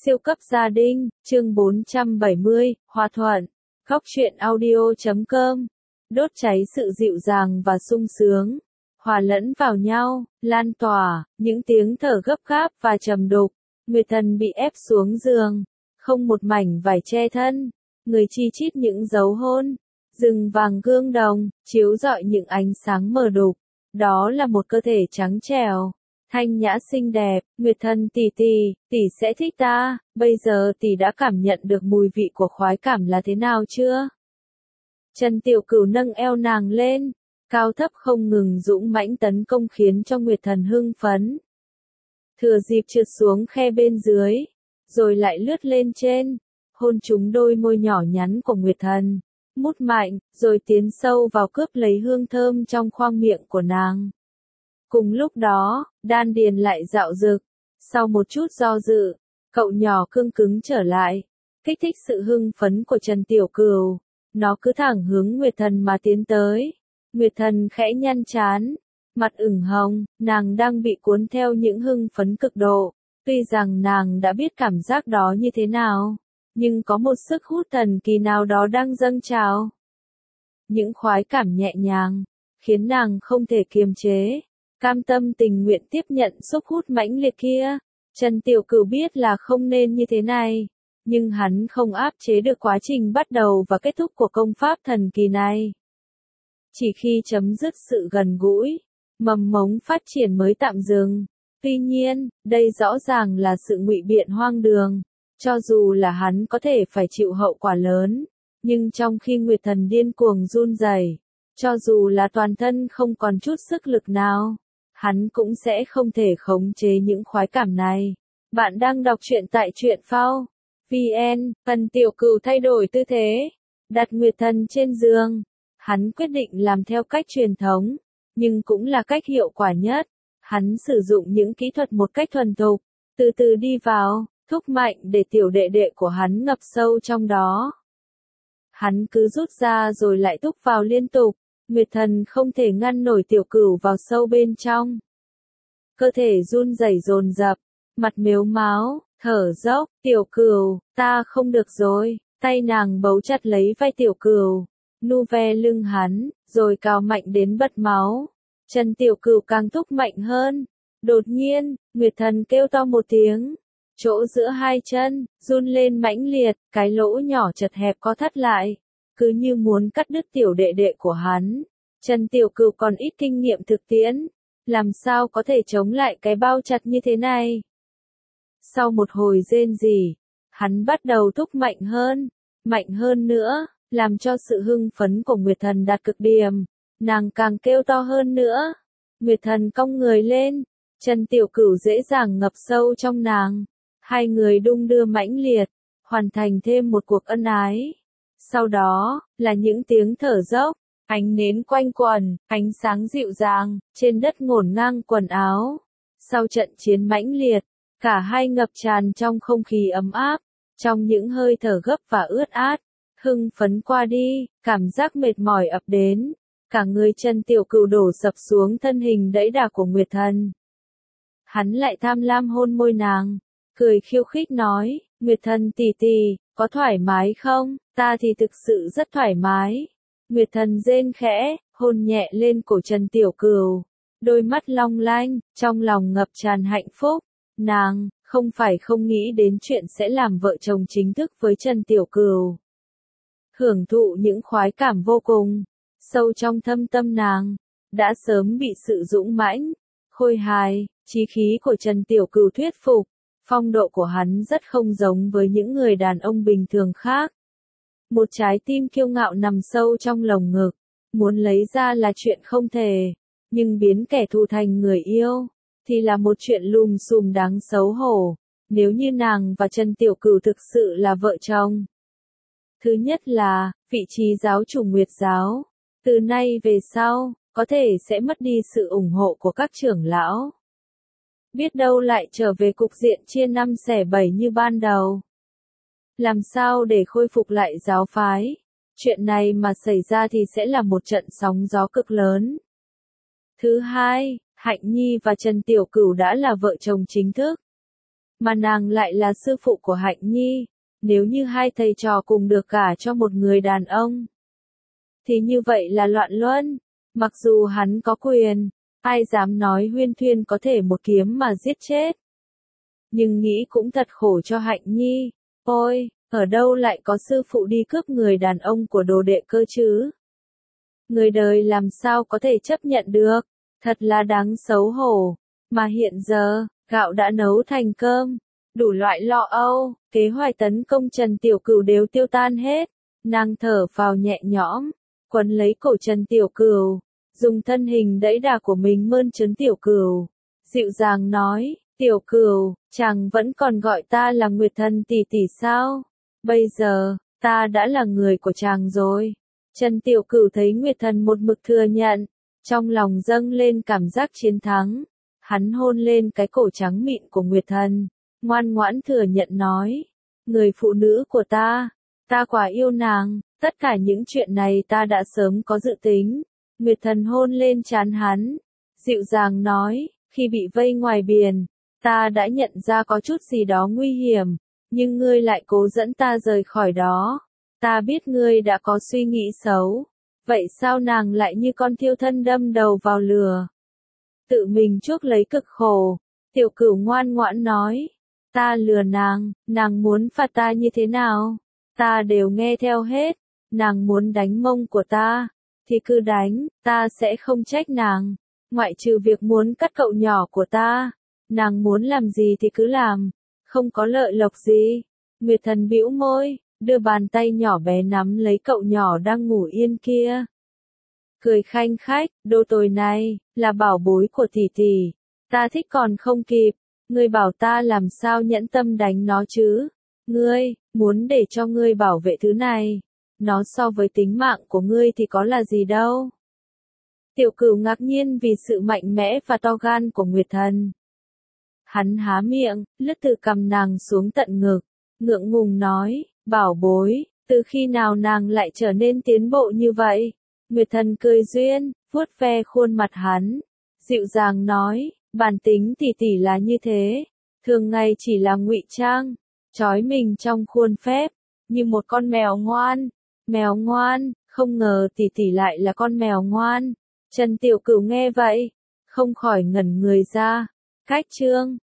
Siêu cấp gia đình, chương 470, Hòa thuận. Góc truyện audio.com. Đốt cháy sự dịu dàng và sung sướng, hòa lẫn vào nhau, lan tỏa, những tiếng thở gấp gáp và trầm đục. Nguyệt Thần bị ép xuống giường, không một mảnh vải che thân, người chi chít những dấu hôn, rừng vàng gương đồng, chiếu rọi những ánh sáng mờ đục. Đó là một cơ thể trắng trẻo, thanh nhã xinh đẹp. Nguyệt Thần tỷ sẽ thích ta, bây giờ tỷ đã cảm nhận được mùi vị của khoái cảm là thế nào chưa? Trần Tiểu Cửu nâng eo nàng lên, cao thấp không ngừng dũng mãnh tấn công khiến cho Nguyệt Thần hưng phấn. Thừa dịp trượt xuống khe bên dưới, rồi lại lướt lên trên, hôn trúng đôi môi nhỏ nhắn của Nguyệt Thần, mút mạnh, rồi tiến sâu vào cướp lấy hương thơm trong khoang miệng của nàng. Cùng lúc đó, đan điền lại dạo dực, sau một chút do dự, cậu nhỏ cương cứng trở lại, kích thích sự hưng phấn của Trần Tiểu Cửu. Nó cứ thẳng hướng Nguyệt Thần mà tiến tới. Nguyệt Thần khẽ nhăn trán, mặt ửng hồng, nàng đang bị cuốn theo những hưng phấn cực độ. Tuy rằng nàng đã biết cảm giác đó như thế nào, nhưng có một sức hút thần kỳ nào đó đang dâng trào. Những khoái cảm nhẹ nhàng, khiến nàng không thể kiềm chế, cam tâm tình nguyện tiếp nhận sức hút mãnh liệt kia. Trần Tiểu Cửu biết là không nên như thế này, nhưng hắn không áp chế được quá trình bắt đầu và kết thúc của công pháp thần kỳ này. Chỉ khi chấm dứt sự gần gũi, mầm mống phát triển mới tạm dừng. Tuy nhiên, đây rõ ràng là sự ngụy biện hoang đường. Cho dù là hắn có thể phải chịu hậu quả lớn, nhưng trong khi Nguyệt Thần điên cuồng run rẩy, cho dù là toàn thân không còn chút sức lực nào, hắn cũng sẽ không thể khống chế những khoái cảm này. Bạn đang đọc truyện tại truyện phao VN. Trần Tiểu Cửu thay đổi tư thế, đặt Nguyệt Thần trên giường. Hắn quyết định làm theo cách truyền thống, nhưng cũng là cách hiệu quả nhất. Hắn sử dụng những kỹ thuật một cách thuần thục, từ từ đi vào, thúc mạnh để tiểu đệ đệ của hắn ngập sâu trong đó. Hắn cứ rút ra rồi lại thúc vào liên tục. Nguyệt Thần không thể ngăn nổi Tiểu Cửu vào sâu bên trong. Cơ thể run rẩy dồn dập, mặt mếu máo, thở dốc. Tiểu Cửu, ta không được rồi. Tay nàng bấu chặt lấy vai Tiểu Cửu, nu ve lưng hắn, rồi cào mạnh đến bật máu. Trần Tiểu Cửu càng thúc mạnh hơn. Đột nhiên, Nguyệt Thần kêu to một tiếng. Chỗ giữa hai chân, run lên mãnh liệt, cái lỗ nhỏ chật hẹp co thắt lại, cứ như muốn cắt đứt tiểu đệ đệ của hắn. Trần Tiểu Cửu còn ít kinh nghiệm thực tiễn, làm sao có thể chống lại cái bao chặt như thế này. Sau một hồi rên rỉ, hắn bắt đầu thúc mạnh hơn nữa, làm cho sự hưng phấn của Nguyệt Thần đạt cực điểm. Nàng càng kêu to hơn nữa. Nguyệt Thần cong người lên, Trần Tiểu Cửu dễ dàng ngập sâu trong nàng. Hai người đung đưa mãnh liệt, hoàn thành thêm một cuộc ân ái. Sau đó, là những tiếng thở dốc, ánh nến quanh quẩn, ánh sáng dịu dàng, trên đất ngổn ngang quần áo. Sau trận chiến mãnh liệt, cả hai ngập tràn trong không khí ấm áp, trong những hơi thở gấp và ướt át. Hưng phấn qua đi, cảm giác mệt mỏi ập đến, cả người Trần Tiểu Cửu đổ sập xuống thân hình đẫy đà của Nguyệt Thần. Hắn lại tham lam hôn môi nàng, cười khiêu khích nói, Nguyệt Thần tỷ, có thoải mái không? Ta thì thực sự rất thoải mái. Nguyệt Thần rên khẽ, hôn nhẹ lên cổ Trần Tiểu Cửu, đôi mắt long lanh, trong lòng ngập tràn hạnh phúc. Nàng, không phải không nghĩ đến chuyện sẽ làm vợ chồng chính thức với Trần Tiểu Cửu. Hưởng thụ những khoái cảm vô cùng, sâu trong thâm tâm nàng, đã sớm bị sự dũng mãnh, khôi hài, chí khí của Trần Tiểu Cửu thuyết phục. Phong độ của hắn rất không giống với những người đàn ông bình thường khác. Một trái tim kiêu ngạo nằm sâu trong lồng ngực, muốn lấy ra là chuyện không thể, nhưng biến kẻ thù thành người yêu, thì là một chuyện lùm xùm đáng xấu hổ, nếu như nàng và Trần Tiểu Cửu thực sự là vợ chồng. Thứ nhất là, vị trí giáo chủ Nguyệt giáo, từ nay về sau, có thể sẽ mất đi sự ủng hộ của các trưởng lão. Biết đâu lại trở về cục diện chia năm xẻ bảy như ban đầu. Làm sao để khôi phục lại giáo phái? Chuyện này mà xảy ra thì sẽ là một trận sóng gió cực lớn. Thứ hai, Hạnh Nhi và Trần Tiểu Cửu đã là vợ chồng chính thức. mà nàng lại là sư phụ của Hạnh Nhi. Nếu như hai thầy trò cùng được gả cho một người đàn ông, thì như vậy là loạn luân. Mặc dù hắn có quyền, ai dám nói Huyên Thuyên có thể một kiếm mà giết chết. Nhưng nghĩ cũng thật khổ cho Hạnh Nhi. Ôi, ở đâu lại có sư phụ đi cướp người đàn ông của đồ đệ cơ chứ? Người đời làm sao có thể chấp nhận được? Thật là đáng xấu hổ. Mà hiện giờ, gạo đã nấu thành cơm. Đủ loại lo âu, kế hoạch tấn công Trần Tiểu Cửu đều tiêu tan hết. Nàng thở phào nhẹ nhõm, quấn lấy cổ Trần Tiểu Cửu, dùng thân hình đẫy đà của mình mơn trớn Tiểu Cửu. Dịu dàng nói, Tiểu Cửu, chàng vẫn còn gọi ta là Nguyệt Thần tỷ tỷ sao? Bây giờ, ta đã là người của chàng rồi. Trần Tiểu Cửu thấy Nguyệt Thần một mực thừa nhận, trong lòng dâng lên cảm giác chiến thắng. Hắn hôn lên cái cổ trắng mịn của Nguyệt Thần, ngoan ngoãn thừa nhận nói, người phụ nữ của ta quả yêu nàng, tất cả những chuyện này ta đã sớm có dự tính. Nguyệt Thần hôn lên trán hắn, dịu dàng nói, khi bị vây ngoài biển, ta đã nhận ra có chút gì đó nguy hiểm, nhưng ngươi lại cố dẫn ta rời khỏi đó. Ta biết ngươi đã có suy nghĩ xấu, vậy sao nàng lại như con thiêu thân đâm đầu vào lửa? Tự mình chuốc lấy cực khổ. Tiểu Cửu ngoan ngoãn nói, ta lừa nàng muốn phạt ta như thế nào? Ta đều nghe theo hết, nàng muốn đánh mông của ta, thì cứ đánh, ta sẽ không trách nàng, ngoại trừ việc muốn cắt cậu nhỏ của ta, nàng muốn làm gì thì cứ làm, không có lợi lộc gì. Nguyệt Thần bĩu môi, đưa bàn tay nhỏ bé nắm lấy cậu nhỏ đang ngủ yên kia. Cười khanh khách, đồ tồi này, là bảo bối của tỷ tỷ, ta thích còn không kịp, ngươi bảo ta làm sao nhẫn tâm đánh nó chứ? Ngươi, muốn để cho ngươi bảo vệ thứ này, nó so với tính mạng của ngươi thì có là gì đâu. Tiểu Cửu ngạc nhiên vì sự mạnh mẽ và to gan của Nguyệt Thần. Hắn há miệng, lướt từ cằm nàng xuống tận ngực, ngượng ngùng nói, bảo bối, từ khi nào nàng lại trở nên tiến bộ như vậy? Nguyệt Thần cười duyên, vuốt ve khuôn mặt hắn, dịu dàng nói, bản tính tỷ tỷ là như thế, thường ngày chỉ là ngụy trang, trói mình trong khuôn phép, như một con mèo ngoan. Mèo ngoan, không ngờ tỷ tỷ lại là con mèo ngoan. Trần Tiểu Cửu nghe vậy, không khỏi ngẩn người ra. Cách chương